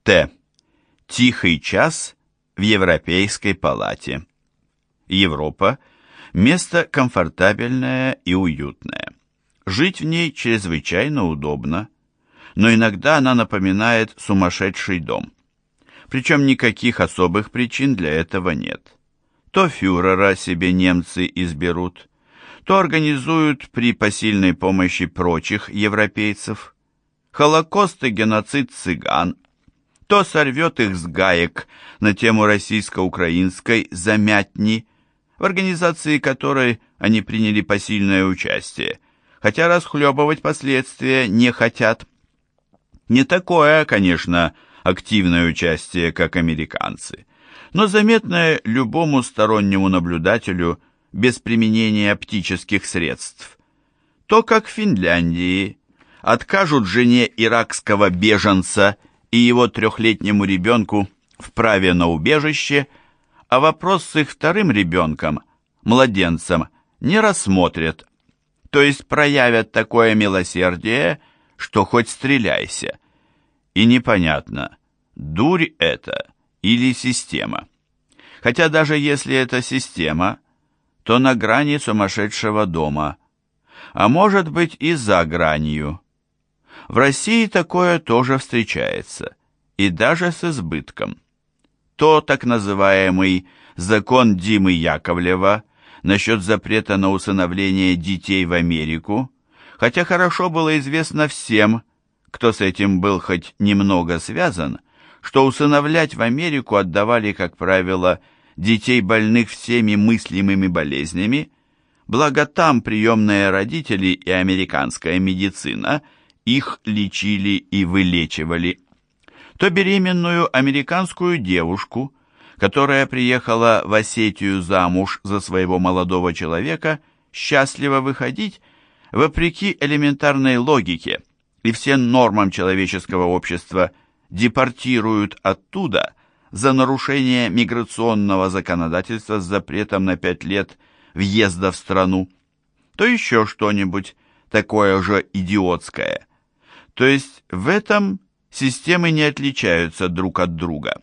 Т. Тихий час в Европейской палате. Европа – место комфортабельное и уютное. Жить в ней чрезвычайно удобно, но иногда она напоминает сумасшедший дом. Причем никаких особых причин для этого нет. То фюрера себе немцы изберут, то организуют при посильной помощи прочих европейцев, Холокост и геноцид цыган, то сорвет их с гаек на тему российско-украинской замятни, в организации которой они приняли посильное участие, хотя расхлебывать последствия не хотят. Не такое, конечно, активное участие, как американцы, но заметное любому стороннему наблюдателю без применения оптических средств. То, как в Финляндии откажут жене иракского беженца и его 3-летнему ребенку в праве на убежище, а вопрос с их вторым ребенком, младенцем, не рассмотрят, то есть проявят такое милосердие, что хоть стреляйся. И непонятно, дурь это или система. Хотя даже если это система, то на грани сумасшедшего дома, а может быть и за гранью. В России такое тоже встречается, и даже с избытком. То так называемый закон Димы Яковлева насчет запрета на усыновление детей в Америку, хотя хорошо было известно всем, кто с этим был хоть немного связан, что усыновлять в Америку отдавали, как правило, детей, больных всеми мыслимыми болезнями, благо там приемные родители и американская медицина их лечили и вылечивали. То беременную американскую девушку, которая приехала в Осетию замуж за своего молодого человека, счастливо выходить, вопреки элементарной логике, и всем нормам человеческого общества депортируют оттуда за нарушение миграционного законодательства с запретом на 5 лет въезда в страну, то еще что-нибудь такое же идиотское. То есть в этом системы не отличаются друг от друга.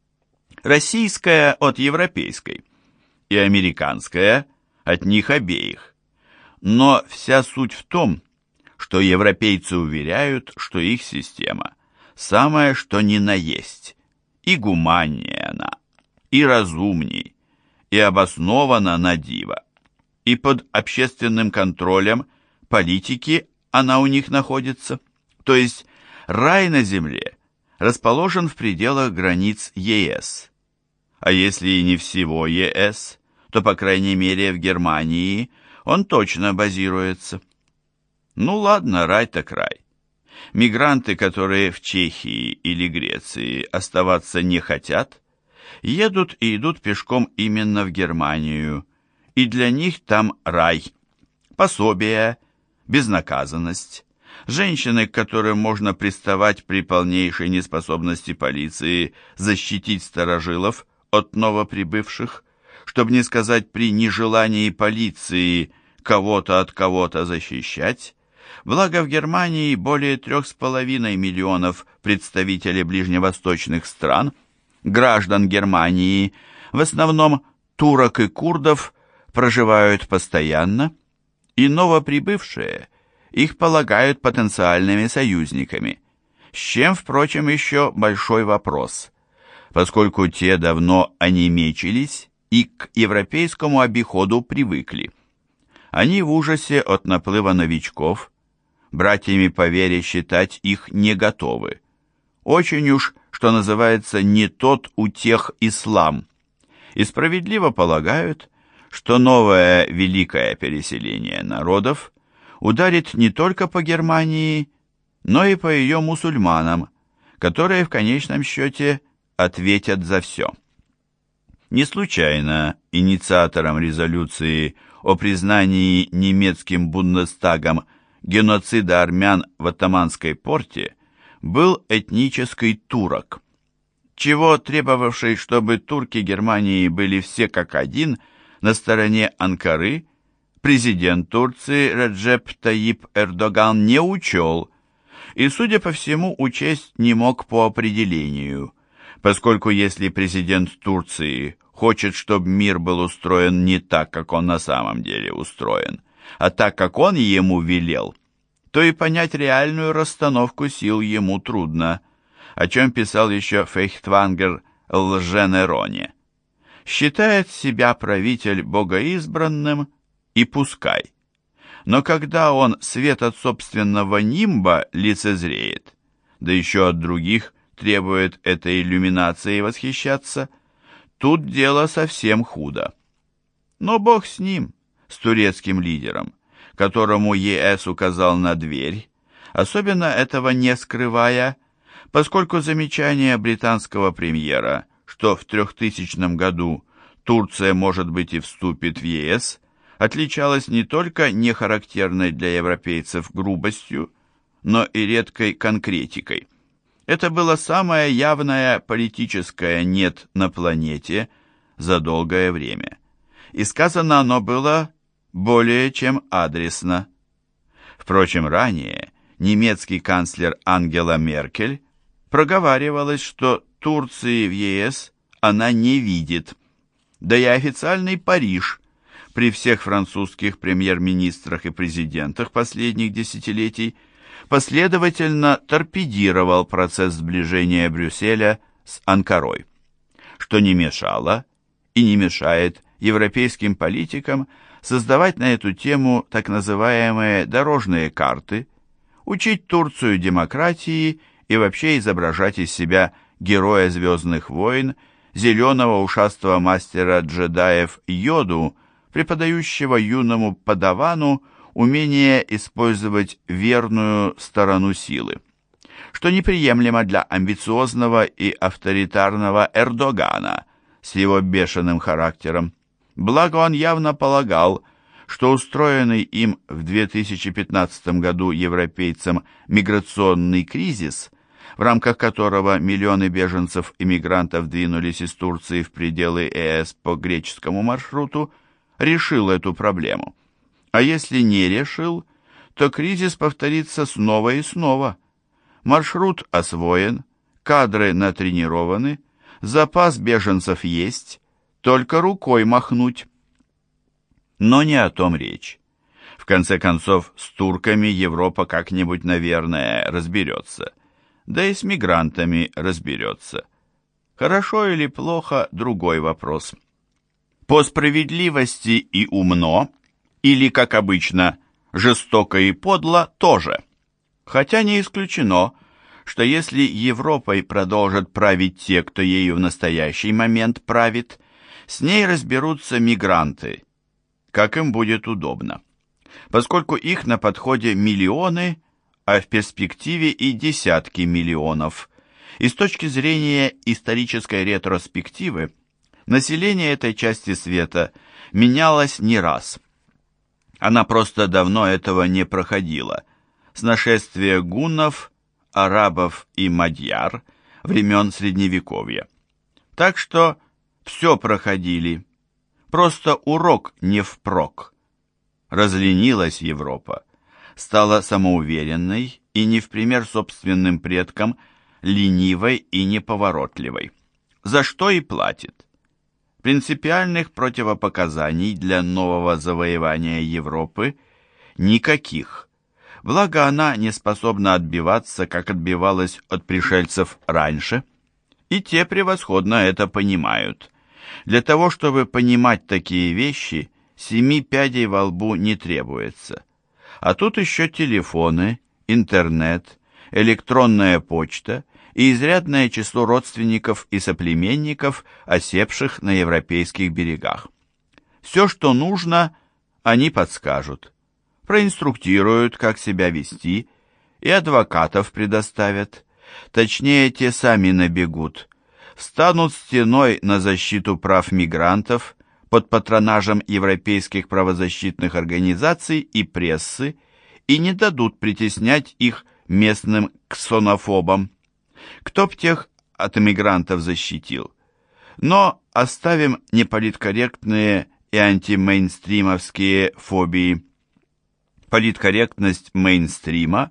Российская от европейской и американская от них обеих. Но вся суть в том, что европейцы уверяют, что их система самое что ни на есть, и гуманнее она, и разумней, и обоснована на диво, и под общественным контролем политики она у них находится, то есть рай на земле расположен в пределах границ ЕС. А если и не всего ЕС, то, по крайней мере, в Германии он точно базируется. Ну ладно, рай так рай. Мигранты, которые в Чехии или Греции оставаться не хотят, едут и идут пешком именно в Германию, и для них там рай. Пособия, безнаказанность, женщины, к которым можно приставать при полнейшей неспособности полиции защитить старожилов от новоприбывших, чтобы не сказать при нежелании полиции кого-то от кого-то защищать. Благо в Германии более 3,5 миллионов представителей ближневосточных стран, граждан Германии, в основном турок и курдов, проживают постоянно, и новоприбывшие их полагают потенциальными союзниками, с чем, впрочем, еще большой вопрос, поскольку те давно онемечились и к европейскому обиходу привыкли. Они в ужасе от наплыва новичков, братьями по вере считать их не готовы. Очень уж, что называется, не тот у тех ислам. И справедливо полагают, что новое великое переселение народов ударит не только по Германии, но и по ее мусульманам, которые в конечном счете ответят за все. Не случайно инициатором резолюции о признании немецким Бундестагом геноцида армян в Оттоманской порте был этнический турок, чего требовавший, чтобы турки Германии были все как один на стороне Анкары, президент Турции Реджеп Тайип Эрдоган не учел, и, судя по всему, учесть не мог по определению, поскольку если президент Турции хочет, чтобы мир был устроен не так, как он на самом деле устроен, а так, как он ему велел, то и понять реальную расстановку сил ему трудно, о чем писал еще Фейхтвангер Лженероне. Считает себя правитель богоизбранным и пускай. Но когда он свет от собственного нимба лицезреет, да еще от других требует этой иллюминации восхищаться, тут дело совсем худо. Но бог с ним, с турецким лидером, которому ЕС указал на дверь, особенно этого не скрывая, поскольку замечание британского премьера, что в 3000 году Турция, может быть, и вступит в ЕС, отличалось не только нехарактерной для европейцев грубостью, но и редкой конкретикой. Это было самое явное политическое «нет» на планете за долгое время. И сказано оно было более чем адресно. Впрочем, ранее немецкий канцлер Ангела Меркель проговаривалось, что Турции в ЕС она не видит. Да и официальный Париж при всех французских премьер-министрах и президентах последних десятилетий последовательно торпедировал процесс сближения Брюсселя с Анкарой, что не мешало и не мешает европейским политикам создавать на эту тему так называемые дорожные карты, учить Турцию демократии и вообще изображать из себя героя «Звездных войн», зеленого ушастого мастера джедаев Йоду, преподающего юному подавану умение использовать верную сторону силы, что неприемлемо для амбициозного и авторитарного Эрдогана с его бешеным характером. Благо он явно полагал, что устроенный им в 2015 году европейцам миграционный кризис, в рамках которого миллионы беженцев и мигрантов двинулись из Турции в пределы ЕС по греческому маршруту, решил эту проблему. А если не решил, то кризис повторится снова и снова. Маршрут освоен, кадры натренированы, запас беженцев есть, только рукой махнуть. Но не о том речь. В конце концов, с турками Европа как-нибудь, наверное, разберется. Да и с мигрантами разберется. Хорошо или плохо – другой вопрос. По справедливости и умно, или, как обычно, жестоко и подло тоже. Хотя не исключено, что если Европой продолжат править те, кто ею в настоящий момент правит, с ней разберутся мигранты, как им будет удобно, поскольку их на подходе миллионы, а в перспективе и десятки миллионов. И с точки зрения исторической ретроспективы, население этой части света менялось не раз. Она просто давно этого не проходила. С нашествия гуннов, арабов и мадьяр времен Средневековья. Так что все проходили. Просто урок не впрок. Разленилась Европа. Стала самоуверенной и не в пример собственным предкам ленивой и неповоротливой. За что и платит. Принципиальных противопоказаний для нового завоевания Европы никаких. Благо она не способна отбиваться, как отбивалась от пришельцев раньше. И те превосходно это понимают. Для того, чтобы понимать такие вещи, 7 пядей во лбу не требуется. А тут еще телефоны, интернет, электронная почта и изрядное число родственников и соплеменников, осевших на европейских берегах. Все, что нужно, они подскажут, проинструктируют, как себя вести, и адвокатов предоставят. Точнее, те сами набегут, встанут стеной на защиту прав мигрантов под патронажем европейских правозащитных организаций и прессы и не дадут притеснять их местным ксенофобам. Кто б тех от иммигрантов защитил? Но оставим неполиткорректные и антимейнстримовские фобии. Политкорректность мейнстрима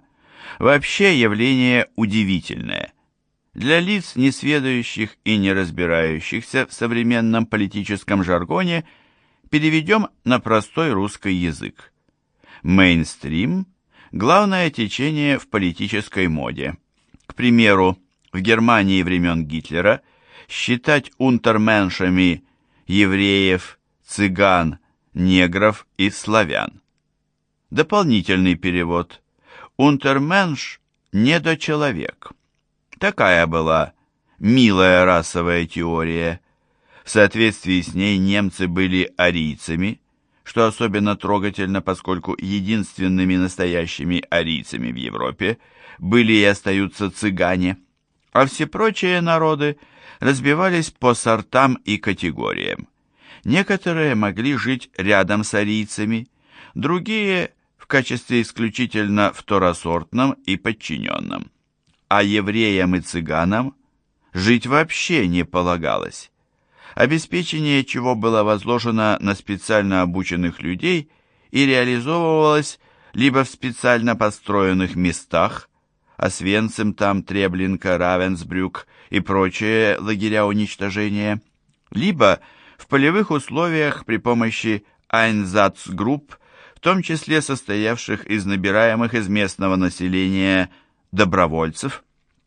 Вообще явление удивительное. Для лиц, несведущих и не разбирающихся в современном политическом жаргоне, переведем на простой русский язык. Мейнстрим – главное течение в политической моде. К примеру, в Германии времен Гитлера считать унтерменшами евреев, цыган, негров и славян. Дополнительный перевод. Унтерменш – недочеловек. Такая была милая расовая теория. В соответствии с ней немцы были арийцами, что особенно трогательно, поскольку единственными настоящими арийцами в Европе были и остаются цыгане, а все прочие народы разбивались по сортам и категориям. Некоторые могли жить рядом с арийцами, другие в качестве исключительно второсортном и подчиненном. А евреям и цыганам жить вообще не полагалось, обеспечение чего было возложено на специально обученных людей и реализовывалось либо в специально построенных местах, Освенцим, там Треблинка, Равенсбрюк и прочие лагеря уничтожения, либо в полевых условиях при помощи Einsatzgrupp, в том числе состоявших из набираемых из местного населения добровольцев.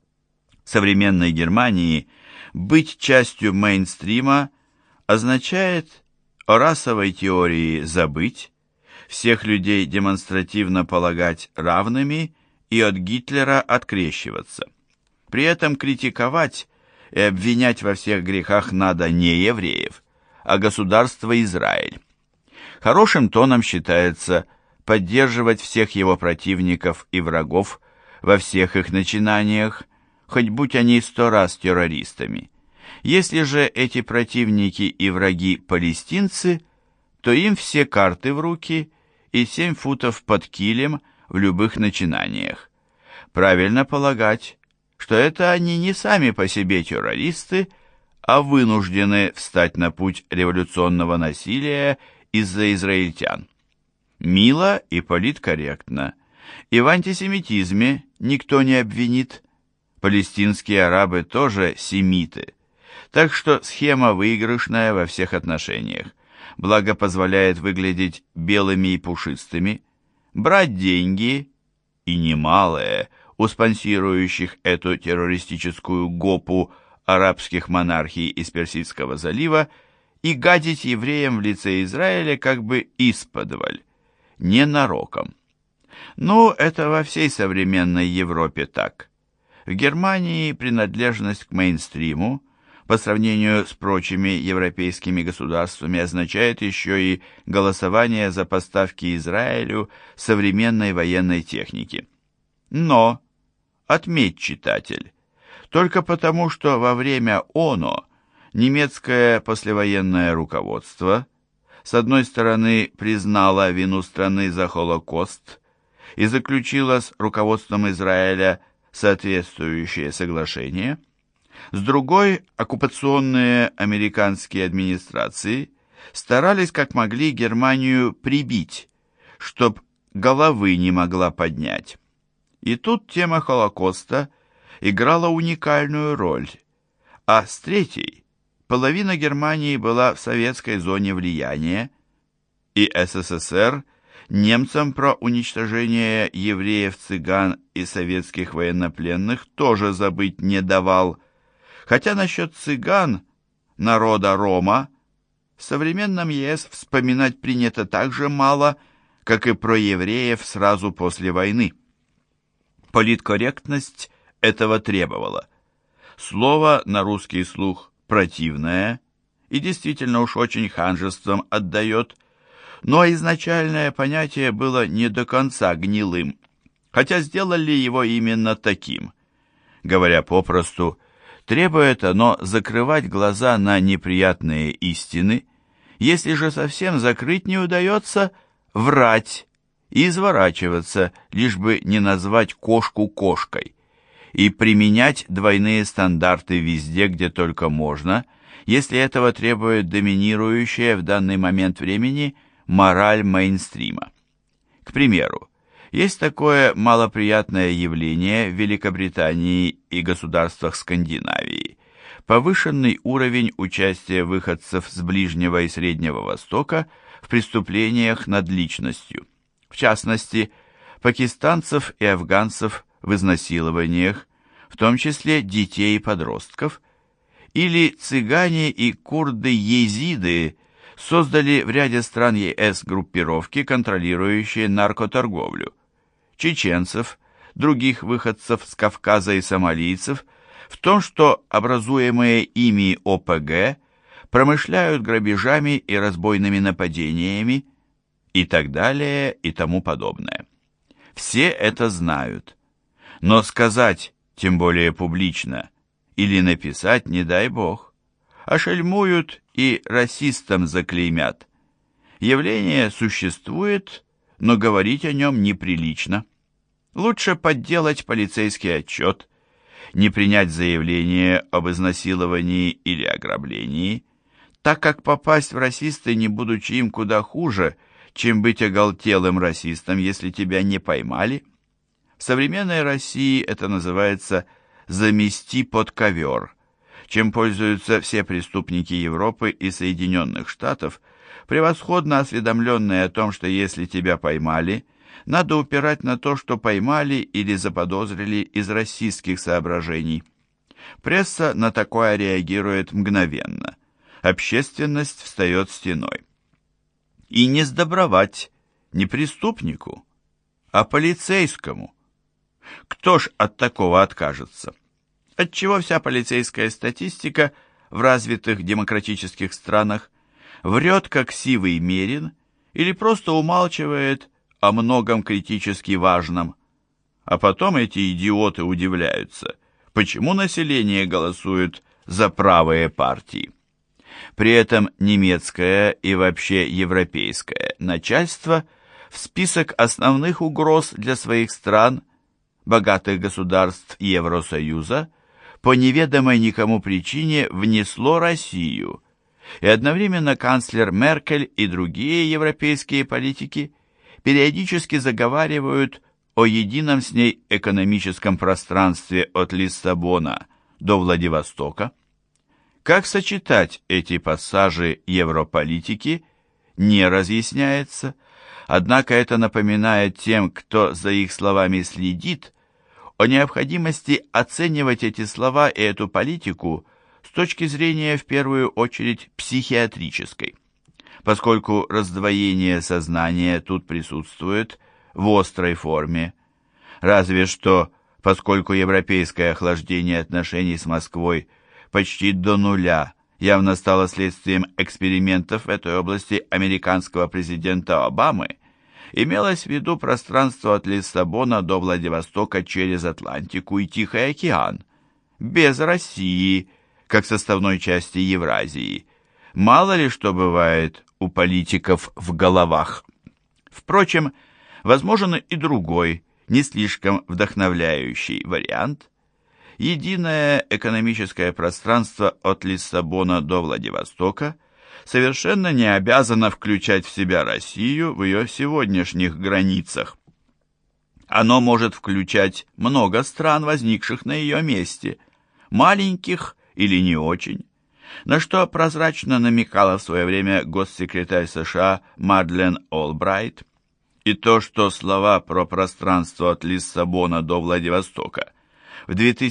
В современной Германии быть частью мейнстрима означает о расовой теории забыть, всех людей демонстративно полагать равными и от Гитлера открещиваться. При этом критиковать и обвинять во всех грехах надо не евреев, а государство Израиль. Хорошим тоном считается поддерживать всех его противников и врагов во всех их начинаниях, хоть будь они 100 раз террористами. Если же эти противники и враги палестинцы, то им все карты в руки и 7 футов под килем в любых начинаниях. Правильно полагать, что это они не сами по себе террористы, а вынуждены встать на путь революционного насилия из-за израильтян. Мило и политкорректно. И в антисемитизме никто не обвинит. Палестинские арабы тоже семиты. Так что схема выигрышная во всех отношениях. Благо позволяет выглядеть белыми и пушистыми, брать деньги, и немалые, у спонсирующих эту террористическую гопу арабских монархий из Персидского залива, и гадить евреям в лице Израиля как бы исподволь, ненароком. Ну, это во всей современной Европе так. В Германии принадлежность к мейнстриму по сравнению с прочими европейскими государствами означает еще и голосование за поставки Израилю современной военной техники. Но, отметь, читатель, только потому, что во время ОНО немецкое послевоенное руководство с одной стороны признало вину страны за Холокост и заключило с руководством Израиля соответствующее соглашение, с другой, оккупационные американские администрации старались как могли Германию прибить, чтоб головы не могла поднять. И тут тема Холокоста играла уникальную роль, а с третьей половина Германии была в советской зоне влияния, и СССР немцам про уничтожение евреев, цыган и советских военнопленных тоже забыть не давал. Хотя насчет цыган, народа Рома, в современном ЕС вспоминать принято так же мало, как и про евреев сразу после войны. Политкорректность этого требовала. Слово на русский слух противное и действительно уж очень ханжеством отдает, но изначальное понятие было не до конца гнилым, хотя сделали его именно таким. Говоря попросту, требует оно закрывать глаза на неприятные истины, если же совсем закрыть не удается, врать и изворачиваться, лишь бы не назвать кошку кошкой, и применять двойные стандарты везде, где только можно, если этого требует доминирующая в данный момент времени мораль мейнстрима. К примеру, Есть такое малоприятное явление в Великобритании и государствах Скандинавии. Повышенный уровень участия выходцев с Ближнего и Среднего Востока в преступлениях над личностью. В частности, пакистанцев и афганцев в изнасилованиях, в том числе детей и подростков, или цыгане и курды-езиды создали в ряде стран ЕС группировки, контролирующие наркоторговлю. Чеченцев, других выходцев с Кавказа и сомалийцев в том, что образуемые ими ОПГ промышляют грабежами и разбойными нападениями и так далее и тому подобное. Все это знают, но сказать, тем более публично, или написать, не дай бог, ошельмуют и расистам заклеймят. Явление существует, но говорить о нем неприлично. Лучше подделать полицейский отчет, не принять заявление об изнасиловании или ограблении, так как попасть в расисты, не будучи им, куда хуже, чем быть оголтелым расистом, если тебя не поймали. В современной России это называется «замести под ковер», чем пользуются все преступники Европы и Соединенных Штатов, превосходно осведомленные о том, что если тебя поймали, надо упирать на то, что поймали или заподозрили из расистских соображений. Пресса на такое реагирует мгновенно. Общественность встает стеной. И не сдобровать не преступнику, а полицейскому. Кто ж от такого откажется? Отчего вся полицейская статистика в развитых демократических странах врет, как сивый мерин, или просто умалчивает о многом критически важном. А потом эти идиоты удивляются, почему население голосует за правые партии. При этом немецкое и вообще европейское начальство в список основных угроз для своих стран, богатых государств Евросоюза, по неведомой никому причине внесло Россию, и одновременно канцлер Меркель и другие европейские политики периодически заговаривают о едином с ней экономическом пространстве от Лиссабона до Владивостока. Как сочетать эти пассажи европолитики, не разъясняется, однако это напоминает тем, кто за их словами следит, о необходимости оценивать эти слова и эту политику с точки зрения, в первую очередь, психиатрической, поскольку раздвоение сознания тут присутствует в острой форме. Разве что, поскольку европейское охлаждение отношений с Москвой почти до нуля явно стало следствием экспериментов в этой области американского президента Обамы, имелось в виду пространство от Лиссабона до Владивостока через Атлантику и Тихий океан, без России, как составной части Евразии. Мало ли что бывает у политиков в головах. Впрочем, возможен и другой, не слишком вдохновляющий вариант. Единое экономическое пространство от Лиссабона до Владивостока совершенно не обязано включать в себя Россию в ее сегодняшних границах. Оно может включать много стран, возникших на ее месте, маленьких или не очень, на что прозрачно намекала в свое время госсекретарь США Мадлен Олбрайт. И то, что слова про пространство от Лиссабона до Владивостока в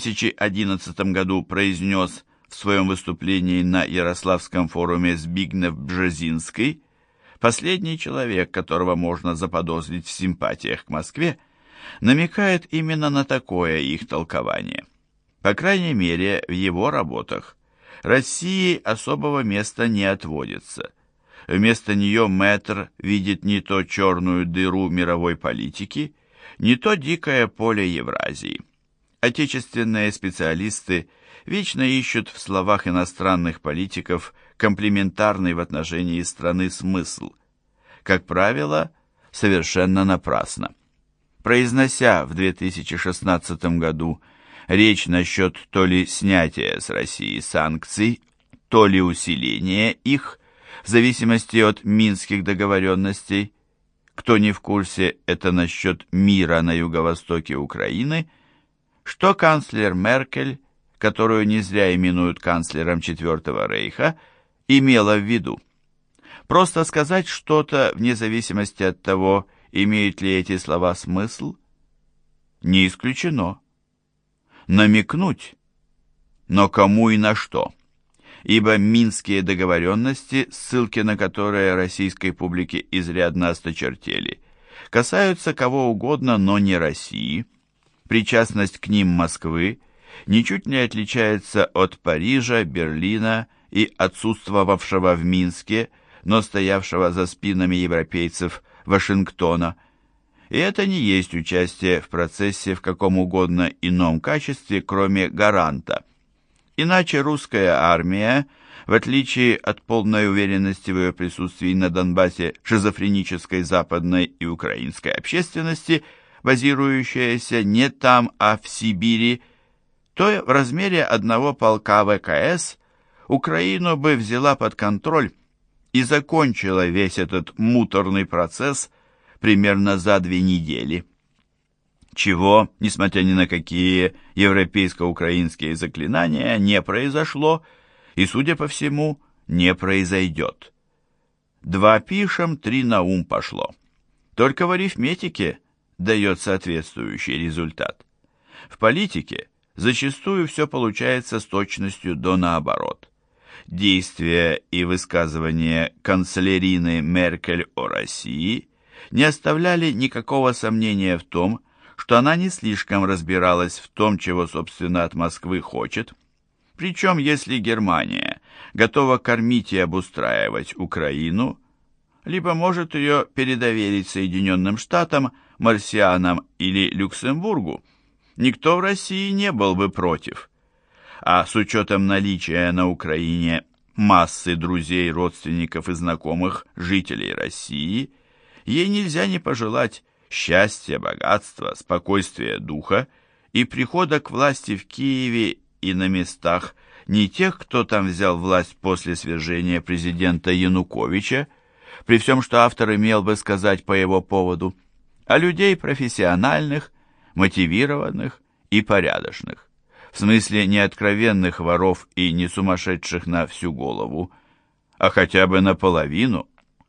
2011 году произнес в своем выступлении на Ярославском форуме Збигнев Бжезинский, последний человек, которого можно заподозрить в симпатиях к Москве, намекает именно на такое их толкование. По крайней мере, в его работах России особого места не отводится. Вместо нее Мэтр видит не то черную дыру мировой политики, не то дикое поле Евразии. Отечественные специалисты вечно ищут в словах иностранных политиков комплементарный в отношении страны смысл. Как правило, совершенно напрасно. Произнося в 2016 году речь насчет то ли снятия с России санкций, то ли усиления их, в зависимости от минских договоренностей, кто не в курсе, это насчет мира на юго-востоке Украины, что канцлер Меркель, которую не зря именуют канцлером Четвертого Рейха, имела в виду. Просто сказать что-то, вне зависимости от того, имеют ли эти слова смысл, не исключено. Намекнуть, но кому и на что? Ибо минские договоренности, ссылки на которые российской публике изрядно осточертели, касаются кого угодно, но не России. Причастность к ним Москвы ничуть не отличается от Парижа, Берлина и отсутствовавшего в Минске, но стоявшего за спинами европейцев Вашингтона. И это не есть участие в процессе в каком угодно ином качестве, кроме гаранта. Иначе русская армия, в отличие от полной уверенности в ее присутствии на Донбассе шизофренической западной и украинской общественности, базирующаяся не там, а в Сибири, то в размере одного полка ВКС Украину бы взяла под контроль и закончила весь этот муторный процесс примерно за 2 недели. Чего, несмотря ни на какие европейско-украинские заклинания, не произошло и, судя по всему, не произойдет. 2 пишем, 3 на ум пошло. Только в арифметике дает соответствующий результат. В политике зачастую все получается с точностью до наоборот. Действия и высказывания канцлерины Меркель о России не оставляли никакого сомнения в том, что она не слишком разбиралась в том, чего, собственно, от Москвы хочет. Причем, если Германия готова кормить и обустраивать Украину, либо может ее передоверить Соединенным Штатам, Марсианам или Люксембургу, никто в России не был бы против. А с учетом наличия на Украине массы друзей, родственников и знакомых жителей России, ей нельзя не пожелать счастья, богатства, спокойствия духа и прихода к власти в Киеве и на местах не тех, кто там взял власть после свержения президента Януковича, при всем, что автор имел бы сказать по его поводу, а людей профессиональных, мотивированных и порядочных. В смысле не откровенных воров и не сумасшедших на всю голову, а хотя бы наполовину.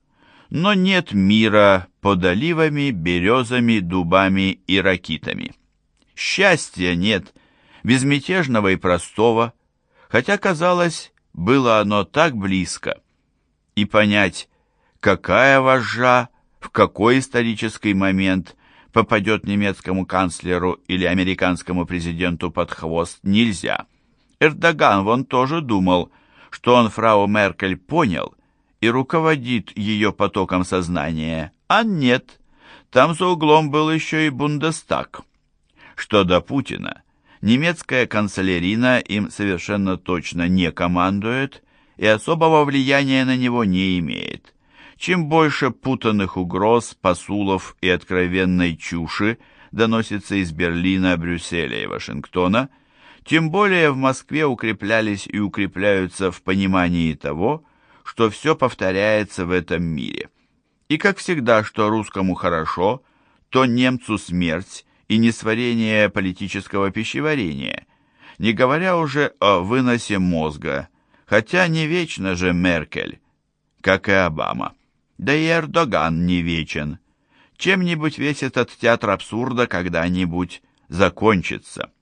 Но нет мира под оливами, березами, дубами и ракитами. Счастья нет, безмятежного и простого, хотя, казалось, было оно так близко. И понять, какая вожжа, в какой исторический момент попадет немецкому канцлеру или американскому президенту под хвост, нельзя. Эрдоган вон тоже думал, что он фрау Меркель понял и руководит ее потоком сознания, а нет, там за углом был еще и Бундестаг. Что до Путина, немецкая канцлерина им совершенно точно не командует и особого влияния на него не имеет. Чем больше путанных угроз, посулов и откровенной чуши доносится из Берлина, Брюсселя и Вашингтона, тем более в Москве укреплялись и укрепляются в понимании того, что все повторяется в этом мире. И как всегда, что русскому хорошо, то немцу смерть и несварение политического пищеварения, не говоря уже о выносе мозга, хотя не вечно же Меркель, как и Обама. Да и Эрдоган не вечен. Чем-нибудь весь этот театр абсурда когда-нибудь закончится.